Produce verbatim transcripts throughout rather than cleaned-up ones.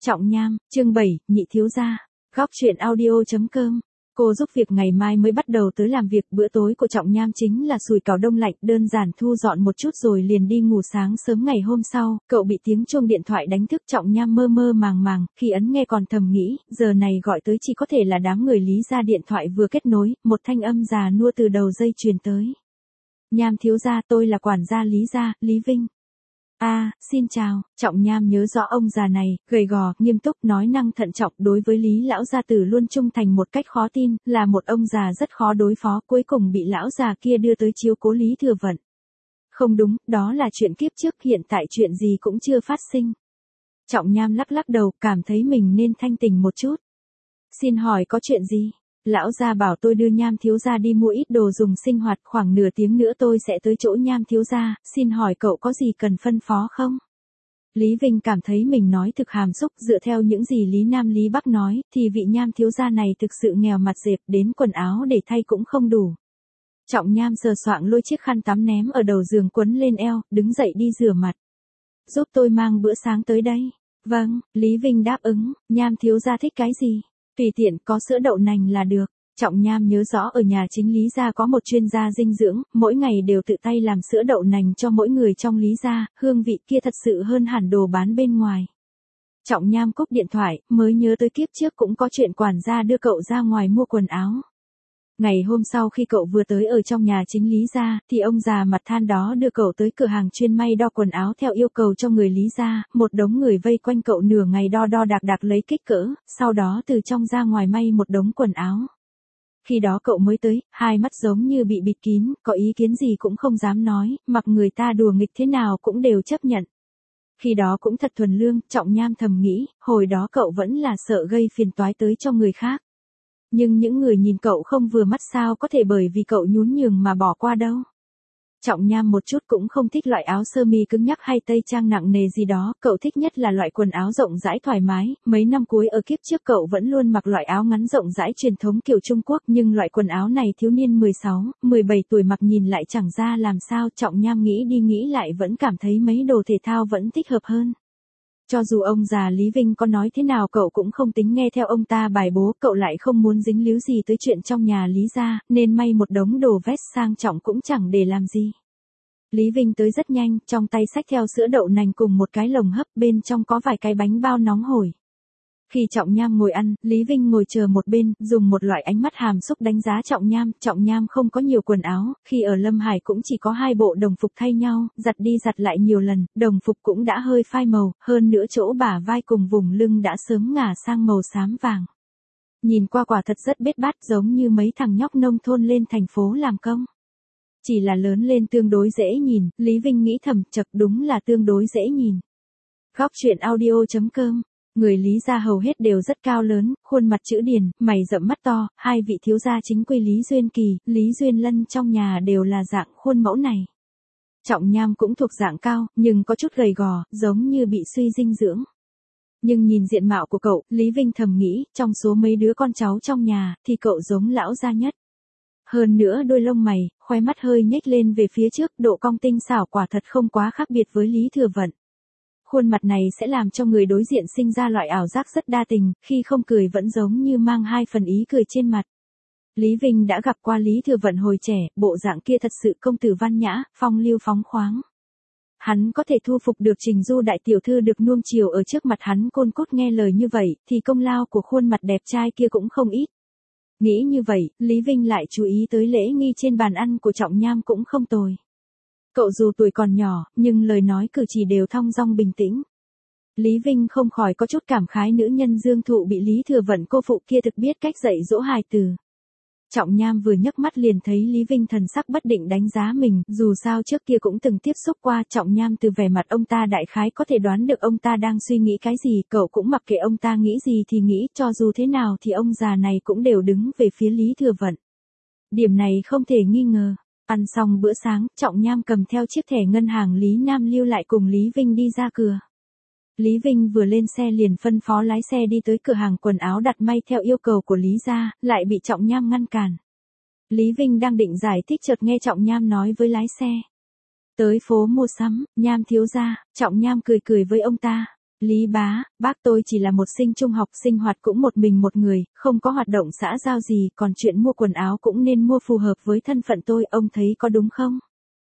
Trọng Nham, chương bảy, nhị thiếu gia. Góc truyện audio chấm com. Cô giúp việc ngày mai mới bắt đầu tới làm việc, bữa tối của Trọng Nham chính là sùi cảo đông lạnh, đơn giản thu dọn một chút rồi liền đi ngủ. Sáng sớm ngày hôm sau, cậu bị tiếng chuông điện thoại đánh thức. Trọng Nham mơ mơ màng màng, khi ấn nghe còn thầm nghĩ, giờ này gọi tới chỉ có thể là đám người Lý gia. Điện thoại vừa kết nối, một thanh âm già nua từ đầu dây truyền tới. Nham thiếu gia, tôi là quản gia Lý gia, Lý Vinh. A, à, xin chào. Trọng Nham nhớ rõ ông già này, gầy gò, nghiêm túc, nói năng thận trọng, đối với Lý lão gia tử luôn trung thành một cách khó tin, là một ông già rất khó đối phó, cuối cùng bị lão già kia đưa tới chiếu cố Lý Thừa Vận. Không đúng, đó là chuyện kiếp trước, hiện tại chuyện gì cũng chưa phát sinh. Trọng Nham lắc lắc đầu, cảm thấy mình nên thanh tỉnh một chút. Xin hỏi có chuyện gì? Lão gia bảo tôi đưa Nham thiếu gia đi mua ít đồ dùng sinh hoạt, khoảng nửa tiếng nữa tôi sẽ tới chỗ Nham thiếu gia, xin hỏi cậu có gì cần phân phó không? Lý Vinh cảm thấy mình nói thực hàm xúc, dựa theo những gì Lý Nam Lý Bắc nói, thì vị Nham thiếu gia này thực sự nghèo mặt dẹp, đến quần áo để thay cũng không đủ. Trọng Nham sờ soạng lôi chiếc khăn tắm ném ở đầu giường quấn lên eo, đứng dậy đi rửa mặt. Giúp tôi mang bữa sáng tới đây. Vâng, Lý Vinh đáp ứng. Nham thiếu gia thích cái gì? Tùy tiện, có sữa đậu nành là được. Trọng Nham nhớ rõ ở nhà chính Lý gia có một chuyên gia dinh dưỡng, mỗi ngày đều tự tay làm sữa đậu nành cho mỗi người trong Lý gia, hương vị kia thật sự hơn hẳn đồ bán bên ngoài. Trọng Nham cúp điện thoại, mới nhớ tới kiếp trước cũng có chuyện quản gia đưa cậu ra ngoài mua quần áo. Ngày hôm sau khi cậu vừa tới ở trong nhà chính Lý gia, thì ông già mặt than đó đưa cậu tới cửa hàng chuyên may đo quần áo theo yêu cầu cho người Lý gia, một đống người vây quanh cậu nửa ngày đo đo đạc đạc lấy kích cỡ, sau đó từ trong ra ngoài may một đống quần áo. Khi đó cậu mới tới, hai mắt giống như bị bịt kín, có ý kiến gì cũng không dám nói, mặc người ta đùa nghịch thế nào cũng đều chấp nhận. Khi đó cũng thật thuần lương, Trọng Nham thầm nghĩ, hồi đó cậu vẫn là sợ gây phiền toái tới cho người khác. Nhưng những người nhìn cậu không vừa mắt sao có thể bởi vì cậu nhún nhường mà bỏ qua đâu. Trọng Nham một chút cũng không thích loại áo sơ mi cứng nhắc hay tây trang nặng nề gì đó, cậu thích nhất là loại quần áo rộng rãi thoải mái. Mấy năm cuối ở kiếp trước cậu vẫn luôn mặc loại áo ngắn rộng rãi truyền thống kiểu Trung Quốc, nhưng loại quần áo này thiếu niên mười sáu, mười bảy tuổi mặc nhìn lại chẳng ra làm sao. Trọng Nham nghĩ đi nghĩ lại vẫn cảm thấy mấy đồ thể thao vẫn thích hợp hơn. Cho dù ông già Lý Vinh có nói thế nào cậu cũng không tính nghe theo ông ta bài bố, cậu lại không muốn dính líu gì tới chuyện trong nhà Lý gia, nên may một đống đồ vest sang trọng cũng chẳng để làm gì. Lý Vinh tới rất nhanh, trong tay xách theo sữa đậu nành cùng một cái lồng hấp, bên trong có vài cái bánh bao nóng hổi. Khi Trọng Nham ngồi ăn, Lý Vinh ngồi chờ một bên, dùng một loại ánh mắt hàm xúc đánh giá Trọng Nham. Trọng Nham không có nhiều quần áo, khi ở Lâm Hải cũng chỉ có hai bộ đồng phục thay nhau, giặt đi giặt lại nhiều lần, đồng phục cũng đã hơi phai màu, hơn nữa chỗ bả vai cùng vùng lưng đã sớm ngả sang màu xám vàng. Nhìn qua quả thật rất bết bát, giống như mấy thằng nhóc nông thôn lên thành phố làm công. Chỉ là lớn lên tương đối dễ nhìn, Lý Vinh nghĩ thầm, chật đúng là tương đối dễ nhìn. Góc truyện audio chấm com. Người Lý gia hầu hết đều rất cao lớn, khuôn mặt chữ điển, mày rậm mắt to, hai vị thiếu gia chính quy Lý Duyên Kỳ, Lý Duyên Lân trong nhà đều là dạng khuôn mẫu này. Trọng Nham cũng thuộc dạng cao, nhưng có chút gầy gò, giống như bị suy dinh dưỡng. Nhưng nhìn diện mạo của cậu, Lý Vinh thầm nghĩ, trong số mấy đứa con cháu trong nhà, thì cậu giống lão gia nhất. Hơn nữa đôi lông mày, khóe mắt hơi nhếch lên về phía trước, độ cong tinh xảo quả thật không quá khác biệt với Lý Thừa Vận. Khuôn mặt này sẽ làm cho người đối diện sinh ra loại ảo giác rất đa tình, khi không cười vẫn giống như mang hai phần ý cười trên mặt. Lý Vinh đã gặp qua Lý Thừa Vận hồi trẻ, bộ dạng kia thật sự công tử văn nhã, phong lưu phóng khoáng. Hắn có thể thu phục được Trình Du đại tiểu thư được nuông chiều ở trước mặt hắn côn cốt nghe lời như vậy, thì công lao của khuôn mặt đẹp trai kia cũng không ít. Nghĩ như vậy, Lý Vinh lại chú ý tới lễ nghi trên bàn ăn của Trọng Nham cũng không tồi. Cậu dù tuổi còn nhỏ, nhưng lời nói cử chỉ đều thong dong bình tĩnh. Lý Vinh không khỏi có chút cảm khái nữ nhân Dương Thụ bị Lý Thừa Vận cô phụ kia thực biết cách dạy dỗ hài từ. Trọng Nham vừa nhấc mắt liền thấy Lý Vinh thần sắc bất định đánh giá mình, dù sao trước kia cũng từng tiếp xúc qua. Trọng Nham từ vẻ mặt ông ta đại khái có thể đoán được ông ta đang suy nghĩ cái gì, cậu cũng mặc kệ ông ta nghĩ gì thì nghĩ, cho dù thế nào thì ông già này cũng đều đứng về phía Lý Thừa Vận. Điểm này không thể nghi ngờ. Ăn xong bữa sáng, Trọng Nham cầm theo chiếc thẻ ngân hàng Lý Nam lưu lại cùng Lý Vinh đi ra cửa. Lý Vinh vừa lên xe liền phân phó lái xe đi tới cửa hàng quần áo đặt may theo yêu cầu của Lý gia, lại bị Trọng Nham ngăn cản. Lý Vinh đang định giải thích chợt nghe Trọng Nham nói với lái xe. Tới phố mua sắm, Nham thiếu gia. Trọng Nham cười cười với ông ta. Lý bá, bác tôi chỉ là một sinh trung học, sinh hoạt cũng một mình một người, không có hoạt động xã giao gì, còn chuyện mua quần áo cũng nên mua phù hợp với thân phận tôi, ông thấy có đúng không?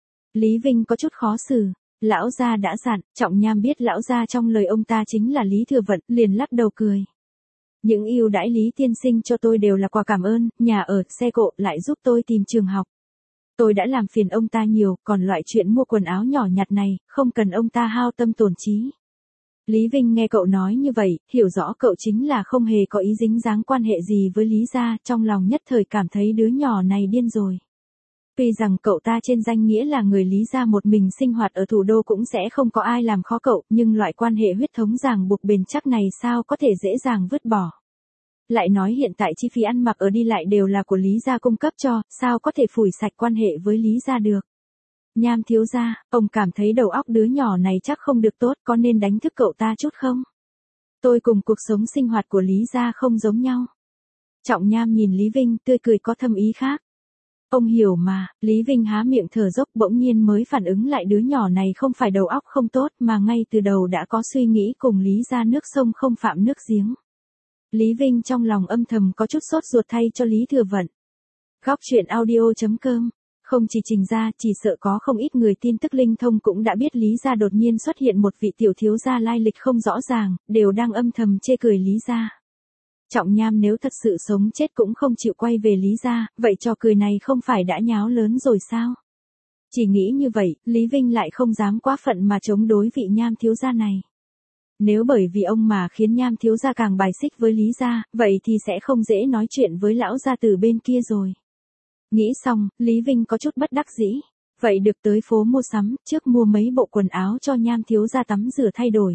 Lý Vinh có chút khó xử. Lão gia đã dặn. Trọng Nham biết lão gia trong lời ông ta chính là Lý Thừa Vận, liền lắc đầu cười. Những ưu đãi Lý tiên sinh cho tôi đều là quà cảm ơn, nhà ở, xe cộ, lại giúp tôi tìm trường học. Tôi đã làm phiền ông ta nhiều, còn loại chuyện mua quần áo nhỏ nhặt này, không cần ông ta hao tâm tổn trí. Lý Vinh nghe cậu nói như vậy, hiểu rõ cậu chính là không hề có ý dính dáng quan hệ gì với Lý gia, trong lòng nhất thời cảm thấy đứa nhỏ này điên rồi. Tuy rằng cậu ta trên danh nghĩa là người Lý gia một mình sinh hoạt ở thủ đô cũng sẽ không có ai làm khó cậu, nhưng loại quan hệ huyết thống ràng buộc bền chắc này sao có thể dễ dàng vứt bỏ. Lại nói hiện tại chi phí ăn mặc ở đi lại đều là của Lý gia cung cấp cho, sao có thể phủi sạch quan hệ với Lý gia được. Nham thiếu gia, ông cảm thấy đầu óc đứa nhỏ này chắc không được tốt, có nên đánh thức cậu ta chút không? Tôi cùng cuộc sống sinh hoạt của Lý gia không giống nhau. Trọng Nham nhìn Lý Vinh, tươi cười có thâm ý khác. Ông hiểu mà. Lý Vinh há miệng thở dốc, bỗng nhiên mới phản ứng lại đứa nhỏ này không phải đầu óc không tốt mà ngay từ đầu đã có suy nghĩ cùng Lý gia nước sông không phạm nước giếng. Lý Vinh trong lòng âm thầm có chút sốt ruột thay cho Lý Thừa Vận. Góc truyện audio chấm com. Không chỉ Trình gia, chỉ sợ có không ít người tin tức linh thông cũng đã biết Lý gia đột nhiên xuất hiện một vị tiểu thiếu gia lai lịch không rõ ràng, đều đang âm thầm chê cười Lý gia. Trọng Nham nếu thật sự sống chết cũng không chịu quay về Lý gia, vậy trò cười này không phải đã nháo lớn rồi sao? Chỉ nghĩ như vậy, Lý Vinh lại không dám quá phận mà chống đối vị Nham thiếu gia này. Nếu bởi vì ông mà khiến Nham thiếu gia càng bài xích với Lý gia, vậy thì sẽ không dễ nói chuyện với lão gia từ bên kia rồi. Nghĩ xong, Lý Vinh có chút bất đắc dĩ. Vậy được tới phố mua sắm, trước mua mấy bộ quần áo cho Nham thiếu gia tắm rửa thay đổi.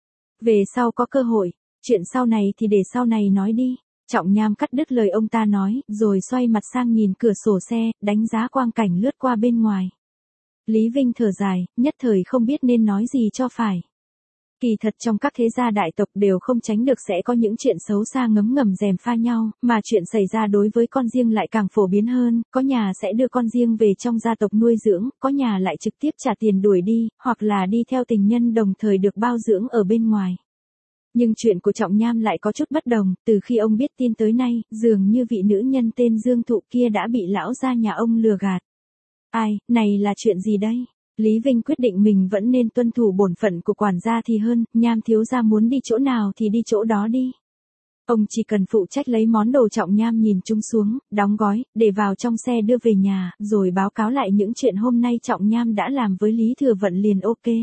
Về sau có cơ hội, chuyện sau này thì để sau này nói đi. Trọng Nham cắt đứt lời ông ta nói, rồi xoay mặt sang nhìn cửa sổ xe, đánh giá quang cảnh lướt qua bên ngoài. Lý Vinh thở dài, nhất thời không biết nên nói gì cho phải. Kỳ thật trong các thế gia đại tộc đều không tránh được sẽ có những chuyện xấu xa ngấm ngầm rèm pha nhau, mà chuyện xảy ra đối với con riêng lại càng phổ biến hơn, có nhà sẽ đưa con riêng về trong gia tộc nuôi dưỡng, có nhà lại trực tiếp trả tiền đuổi đi, hoặc là đi theo tình nhân đồng thời được bao dưỡng ở bên ngoài. Nhưng chuyện của Trọng Nham lại có chút bất đồng, từ khi ông biết tin tới nay, dường như vị nữ nhân tên Dương Thụ kia đã bị lão gia nhà ông lừa gạt. Ai, này là chuyện gì đây? Lý Vinh quyết định mình vẫn nên tuân thủ bổn phận của quản gia thì hơn, Nham thiếu gia muốn đi chỗ nào thì đi chỗ đó đi. Ông chỉ cần phụ trách lấy món đồ Trọng Nham nhìn chung xuống, đóng gói, để vào trong xe đưa về nhà, rồi báo cáo lại những chuyện hôm nay Trọng Nham đã làm với Lý Thừa Vận liền ok.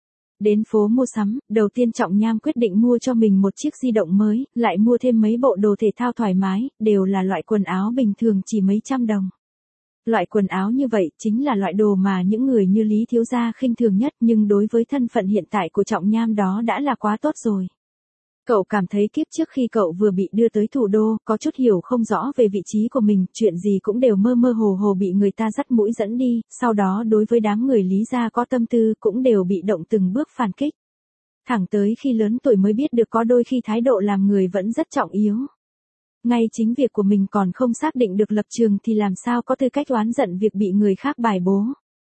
Đến phố mua sắm, đầu tiên Trọng Nham quyết định mua cho mình một chiếc di động mới, lại mua thêm mấy bộ đồ thể thao thoải mái, đều là loại quần áo bình thường chỉ mấy trăm đồng. Loại quần áo như vậy chính là loại đồ mà những người như Lý thiếu gia khinh thường nhất, nhưng đối với thân phận hiện tại của Trọng Nham đó đã là quá tốt rồi. Cậu cảm thấy kiếp trước khi cậu vừa bị đưa tới thủ đô, có chút hiểu không rõ về vị trí của mình, chuyện gì cũng đều mơ mơ hồ hồ bị người ta dắt mũi dẫn đi, sau đó đối với đám người Lý gia có tâm tư cũng đều bị động từng bước phản kích. Thẳng tới khi lớn tuổi mới biết được có đôi khi thái độ làm người vẫn rất trọng yếu. Ngay chính việc của mình còn không xác định được lập trường thì làm sao có tư cách oán giận việc bị người khác bài bố.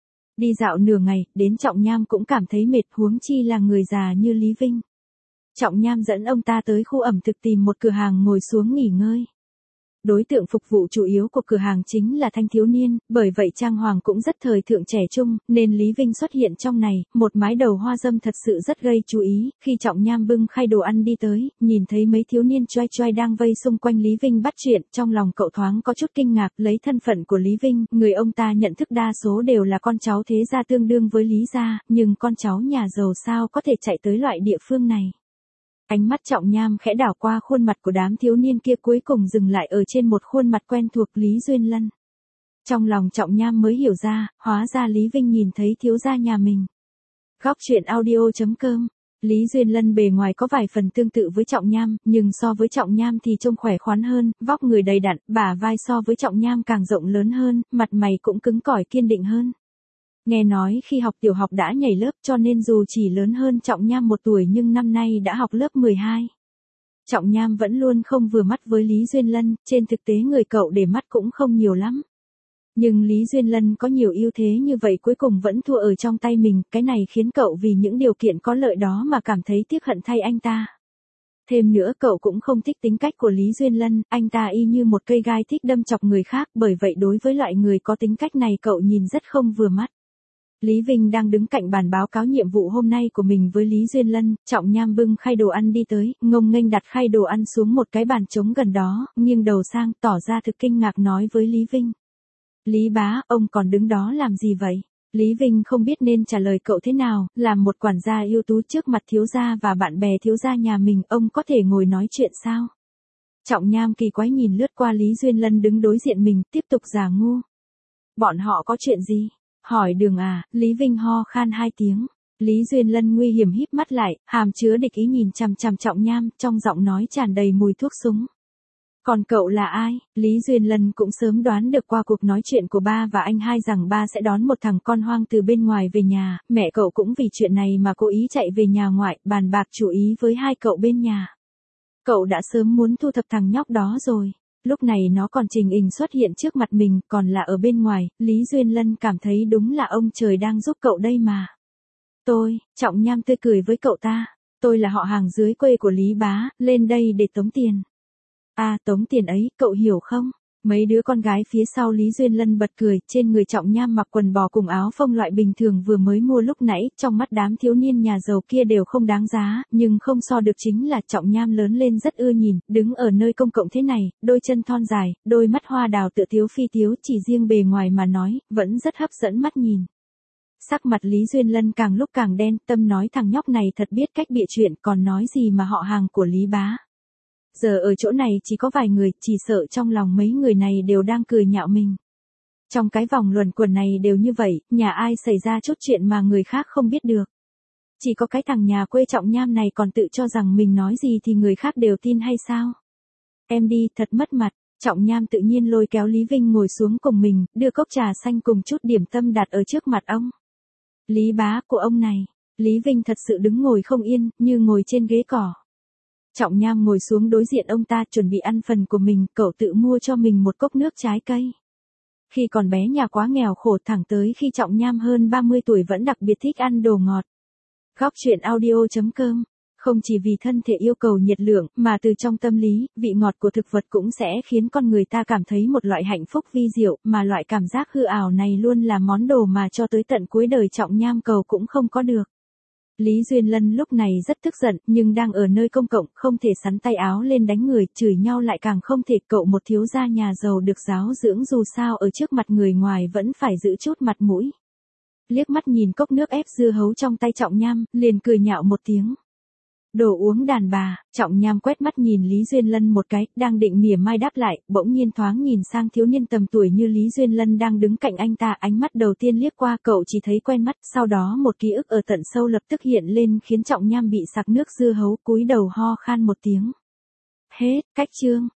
Đi dạo nửa ngày, đến Trọng Nham cũng cảm thấy mệt, huống chi là người già như Lý Vinh. Trọng Nham dẫn ông ta tới khu ẩm thực tìm một cửa hàng ngồi xuống nghỉ ngơi. Đối tượng phục vụ chủ yếu của cửa hàng chính là thanh thiếu niên, bởi vậy trang hoàng cũng rất thời thượng trẻ trung, nên Lý Vinh xuất hiện trong này, một mái đầu hoa dâm thật sự rất gây chú ý. Khi Trọng Nham bưng khay đồ ăn đi tới, nhìn thấy mấy thiếu niên choai choai đang vây xung quanh Lý Vinh bắt chuyện, trong lòng cậu thoáng có chút kinh ngạc, lấy thân phận của Lý Vinh, người ông ta nhận thức đa số đều là con cháu thế gia tương đương với Lý gia, nhưng con cháu nhà giàu sao có thể chạy tới loại địa phương này. Ánh mắt Trọng Nham khẽ đảo qua khuôn mặt của đám thiếu niên kia, cuối cùng dừng lại ở trên một khuôn mặt quen thuộc, Lý Duyên Lân. Trong lòng Trọng Nham mới hiểu ra, hóa ra Lý Vinh nhìn thấy thiếu gia nhà mình. Góc truyện audio chấm com. Lý Duyên Lân bề ngoài có vài phần tương tự với Trọng Nham, nhưng so với Trọng Nham thì trông khỏe khoắn hơn, vóc người đầy đặn, bả vai so với Trọng Nham càng rộng lớn hơn, mặt mày cũng cứng cỏi kiên định hơn. Nghe nói khi học tiểu học đã nhảy lớp, cho nên dù chỉ lớn hơn Trọng Nham một tuổi nhưng năm nay đã học lớp mười hai. Trọng Nham vẫn luôn không vừa mắt với Lý Duyên Lân, trên thực tế người cậu để mắt cũng không nhiều lắm. Nhưng Lý Duyên Lân có nhiều ưu thế như vậy cuối cùng vẫn thua ở trong tay mình, cái này khiến cậu vì những điều kiện có lợi đó mà cảm thấy tiếc hận thay anh ta. Thêm nữa cậu cũng không thích tính cách của Lý Duyên Lân, anh ta y như một cây gai thích đâm chọc người khác, bởi vậy đối với loại người có tính cách này cậu nhìn rất không vừa mắt. Lý Vinh đang đứng cạnh bàn báo cáo nhiệm vụ hôm nay của mình với Lý Duyên Lân, Trọng Nham bưng khay đồ ăn đi tới, ngông nghênh đặt khay đồ ăn xuống một cái bàn trống gần đó, nghiêng đầu sang, tỏ ra thực kinh ngạc nói với Lý Vinh. Lý bá, ông còn đứng đó làm gì vậy? Lý Vinh không biết nên trả lời cậu thế nào, làm một quản gia ưu tú trước mặt thiếu gia và bạn bè thiếu gia nhà mình, ông có thể ngồi nói chuyện sao? Trọng Nham kỳ quái nhìn lướt qua Lý Duyên Lân đứng đối diện mình, tiếp tục giả ngu. Bọn họ có chuyện gì? Hỏi đường à, Lý Vinh ho khan hai tiếng. Lý Duyên Lân nguy hiểm híp mắt lại, hàm chứa địch ý nhìn chằm chằm Trọng Nham, trong giọng nói tràn đầy mùi thuốc súng. Còn cậu là ai? Lý Duyên Lân cũng sớm đoán được qua cuộc nói chuyện của ba và anh hai rằng ba sẽ đón một thằng con hoang từ bên ngoài về nhà, mẹ cậu cũng vì chuyện này mà cố ý chạy về nhà ngoại, bàn bạc chú ý với hai cậu bên nhà. Cậu đã sớm muốn thu thập thằng nhóc đó rồi. Lúc này nó còn trình hình xuất hiện trước mặt mình, còn là ở bên ngoài, Lý Duyên Lân cảm thấy đúng là ông trời đang giúp cậu đây mà. Tôi, Trọng Nham tươi cười với cậu ta, tôi là họ hàng dưới quê của Lý bá, lên đây để tống tiền. À, tống tiền ấy, cậu hiểu không? Mấy đứa con gái phía sau Lý Duyên Lân bật cười, trên người Trọng Nham mặc quần bò cùng áo phông loại bình thường vừa mới mua lúc nãy, trong mắt đám thiếu niên nhà giàu kia đều không đáng giá, nhưng không so được chính là Trọng Nham lớn lên rất ưa nhìn, đứng ở nơi công cộng thế này, đôi chân thon dài, đôi mắt hoa đào tựa thiếu phi thiếu, chỉ riêng bề ngoài mà nói, vẫn rất hấp dẫn mắt nhìn. Sắc mặt Lý Duyên Lân càng lúc càng đen, tâm nói thằng nhóc này thật biết cách bịa chuyện, còn nói gì mà họ hàng của Lý bá. Giờ ở chỗ này chỉ có vài người, chỉ sợ trong lòng mấy người này đều đang cười nhạo mình. Trong cái vòng luẩn quẩn này đều như vậy, nhà ai xảy ra chút chuyện mà người khác không biết được. Chỉ có cái thằng nhà quê Trọng Nham này còn tự cho rằng mình nói gì thì người khác đều tin hay sao? Em đi, thật mất mặt. Trọng Nham tự nhiên lôi kéo Lý Vinh ngồi xuống cùng mình, đưa cốc trà xanh cùng chút điểm tâm đặt ở trước mặt ông. Lý bá của ông này. Lý Vinh thật sự đứng ngồi không yên, như ngồi trên ghế cỏ. Trọng Nham ngồi xuống đối diện ông ta chuẩn bị ăn phần của mình, cậu tự mua cho mình một cốc nước trái cây. Khi còn bé nhà quá nghèo khổ thẳng tới khi Trọng Nham hơn ba mươi tuổi vẫn đặc biệt thích ăn đồ ngọt. Góc truyện audio chấm com. Không chỉ vì thân thể yêu cầu nhiệt lượng, mà từ trong tâm lý, vị ngọt của thực vật cũng sẽ khiến con người ta cảm thấy một loại hạnh phúc vi diệu, mà loại cảm giác hư ảo này luôn là món đồ mà cho tới tận cuối đời Trọng Nham cầu cũng không có được. Lý Duyên Lân lúc này rất tức giận, nhưng đang ở nơi công cộng, không thể sắn tay áo lên đánh người, chửi nhau lại càng không thể, cậu một thiếu gia nhà giàu được giáo dưỡng dù sao ở trước mặt người ngoài vẫn phải giữ chút mặt mũi. Liếc mắt nhìn cốc nước ép dưa hấu trong tay Trọng Nham, liền cười nhạo một tiếng. Đồ uống đàn bà. Trọng Nham quét mắt nhìn Lý Duyên Lân một cái, đang định mỉa mai đáp lại, bỗng nhiên thoáng nhìn sang thiếu niên tầm tuổi như Lý Duyên Lân đang đứng cạnh anh ta, ánh mắt đầu tiên liếc qua cậu chỉ thấy quen mắt, sau đó một ký ức ở tận sâu lập tức hiện lên khiến Trọng Nham bị sặc nước dưa hấu, cúi đầu ho khan một tiếng. Hết, cách chương.